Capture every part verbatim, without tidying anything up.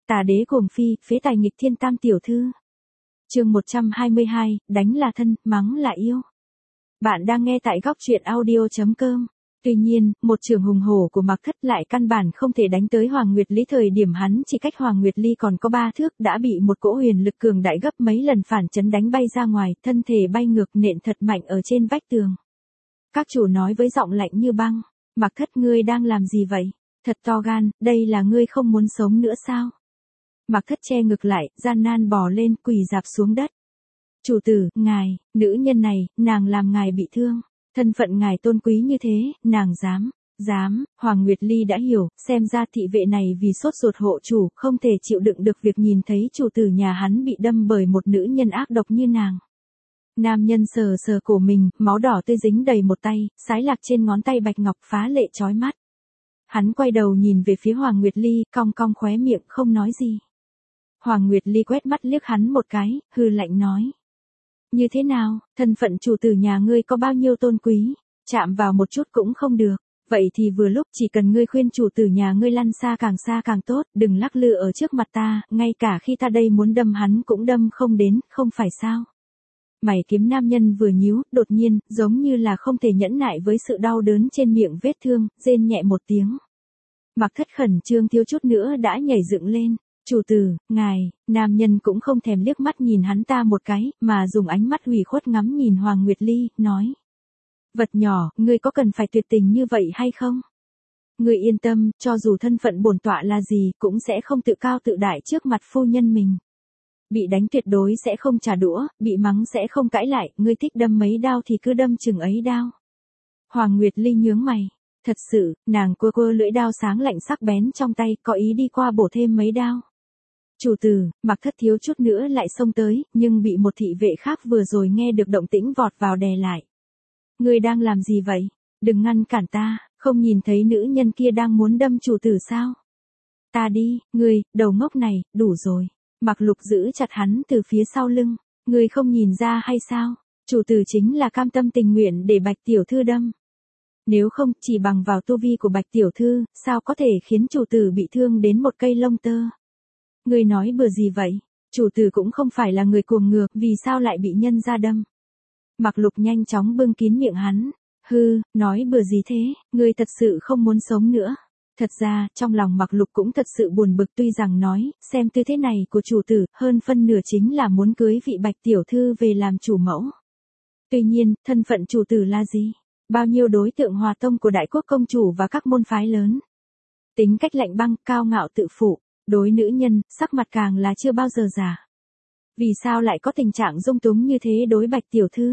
Tà đế cuồng phi, phế tài nghịch thiên tam tiểu thư. Chương một trăm hai mươi hai, đánh là thân, mắng là yêu. Bạn đang nghe tại góc truyện audio chấm com. Tuy nhiên, một trường hùng hổ của Mạc Thất lại căn bản không thể đánh tới Hoàng Nguyệt Ly, thời điểm hắn chỉ cách Hoàng Nguyệt Ly còn có ba thước đã bị một cỗ huyền lực cường đại gấp mấy lần phản chấn đánh bay ra ngoài, thân thể bay ngược nện thật mạnh ở trên vách tường. Các chủ nói với giọng lạnh như băng, Mạc Thất ngươi đang làm gì vậy? Thật to gan, đây là ngươi không muốn sống nữa sao? Mạc Thất che ngực lại, gian nan bò lên, quỳ rạp xuống đất. Chủ tử, ngài, nữ nhân này, nàng làm ngài bị thương. Thân phận ngài tôn quý như thế, nàng dám, dám, Hoàng Nguyệt Ly đã hiểu, xem ra thị vệ này vì sốt ruột hộ chủ, không thể chịu đựng được việc nhìn thấy chủ tử nhà hắn bị đâm bởi một nữ nhân ác độc như nàng. Nam nhân sờ sờ cổ mình, máu đỏ tươi dính đầy một tay, sái lạc trên ngón tay bạch ngọc phá lệ chói mắt. Hắn quay đầu nhìn về phía Hoàng Nguyệt Ly, cong cong khóe miệng không nói gì. Hoàng Nguyệt Ly quét mắt liếc hắn một cái, hừ lạnh nói. Như thế nào, thân phận chủ tử nhà ngươi có bao nhiêu tôn quý, chạm vào một chút cũng không được, vậy thì vừa lúc chỉ cần ngươi khuyên chủ tử nhà ngươi lăn xa càng xa càng tốt, đừng lắc lư ở trước mặt ta, ngay cả khi ta đây muốn đâm hắn cũng đâm không đến, không phải sao. Mày kiếm nam nhân vừa nhíu, đột nhiên, giống như là không thể nhẫn nại với sự đau đớn trên miệng vết thương, rên nhẹ một tiếng. Mạc Thất khẩn trương thiếu chút nữa đã nhảy dựng lên. Chủ tử, ngài, nam nhân cũng không thèm liếc mắt nhìn hắn ta một cái, mà dùng ánh mắt ủy khuất ngắm nhìn Hoàng Nguyệt Ly, nói. Vật nhỏ, ngươi có cần phải tuyệt tình như vậy hay không? Ngươi yên tâm, cho dù thân phận bổn tọa là gì, cũng sẽ không tự cao tự đại trước mặt phu nhân mình. Bị đánh tuyệt đối sẽ không trả đũa, bị mắng sẽ không cãi lại, ngươi thích đâm mấy đao thì cứ đâm chừng ấy đao. Hoàng Nguyệt Ly nhướng mày. Thật sự, nàng quơ quơ lưỡi đao sáng lạnh sắc bén trong tay, có ý đi qua bổ thêm mấy đao. Chủ tử, Mạc Thất thiếu chút nữa lại xông tới, nhưng bị một thị vệ khác vừa rồi nghe được động tĩnh vọt vào đè lại. Ngươi đang làm gì vậy? Đừng ngăn cản ta, không nhìn thấy nữ nhân kia đang muốn đâm chủ tử sao? Ta đi, ngươi, đầu ngốc này, đủ rồi. Mạc Lục giữ chặt hắn từ phía sau lưng. Ngươi không nhìn ra hay sao? Chủ tử chính là cam tâm tình nguyện để Bạch tiểu thư đâm. Nếu không, chỉ bằng vào tu vi của Bạch tiểu thư, sao có thể khiến chủ tử bị thương đến một cây lông tơ? Ngươi nói bừa gì vậy? Chủ tử cũng không phải là người cuồng ngược, vì sao lại bị nhân ra đâm? Mạc Lục nhanh chóng bưng kín miệng hắn. Hư, nói bừa gì thế, ngươi thật sự không muốn sống nữa. Thật ra, trong lòng Mạc Lục cũng thật sự buồn bực, tuy rằng nói, xem tư thế này của chủ tử, hơn phân nửa chính là muốn cưới vị Bạch tiểu thư về làm chủ mẫu. Tuy nhiên, thân phận chủ tử là gì? Bao nhiêu đối tượng hòa tông của đại quốc công chủ và các môn phái lớn. Tính cách lạnh băng, cao ngạo tự phụ. Đối nữ nhân, sắc mặt càng là chưa bao giờ giả. Vì sao lại có tình trạng dung túng như thế đối Bạch tiểu thư?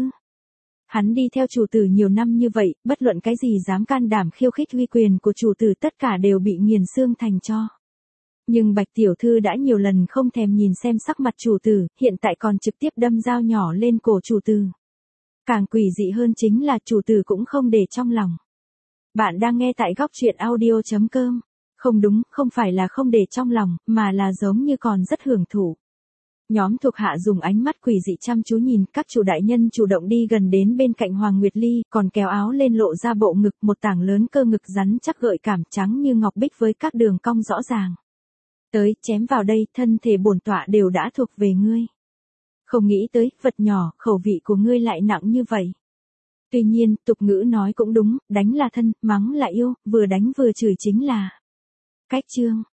Hắn đi theo chủ tử nhiều năm như vậy, bất luận cái gì dám can đảm khiêu khích uy quyền của chủ tử tất cả đều bị nghiền xương thành tro. Nhưng Bạch tiểu thư đã nhiều lần không thèm nhìn xem sắc mặt chủ tử, hiện tại còn trực tiếp đâm dao nhỏ lên cổ chủ tử. Càng quỷ dị hơn chính là chủ tử cũng không để trong lòng. Bạn đang nghe tại góc truyện audio chấm com. Không đúng, không phải là không để trong lòng, mà là giống như còn rất hưởng thụ. Nhóm thuộc hạ dùng ánh mắt quỷ dị chăm chú nhìn, các chủ đại nhân chủ động đi gần đến bên cạnh Hoàng Nguyệt Ly, còn kéo áo lên lộ ra bộ ngực, một tảng lớn cơ ngực rắn chắc gợi cảm trắng như ngọc bích với các đường cong rõ ràng. Tới, chém vào đây, thân thể bổn tọa đều đã thuộc về ngươi. Không nghĩ tới, vật nhỏ, khẩu vị của ngươi lại nặng như vậy. Tuy nhiên, tục ngữ nói cũng đúng, đánh là thân, mắng là yêu, vừa đánh vừa chửi chính là cách chương.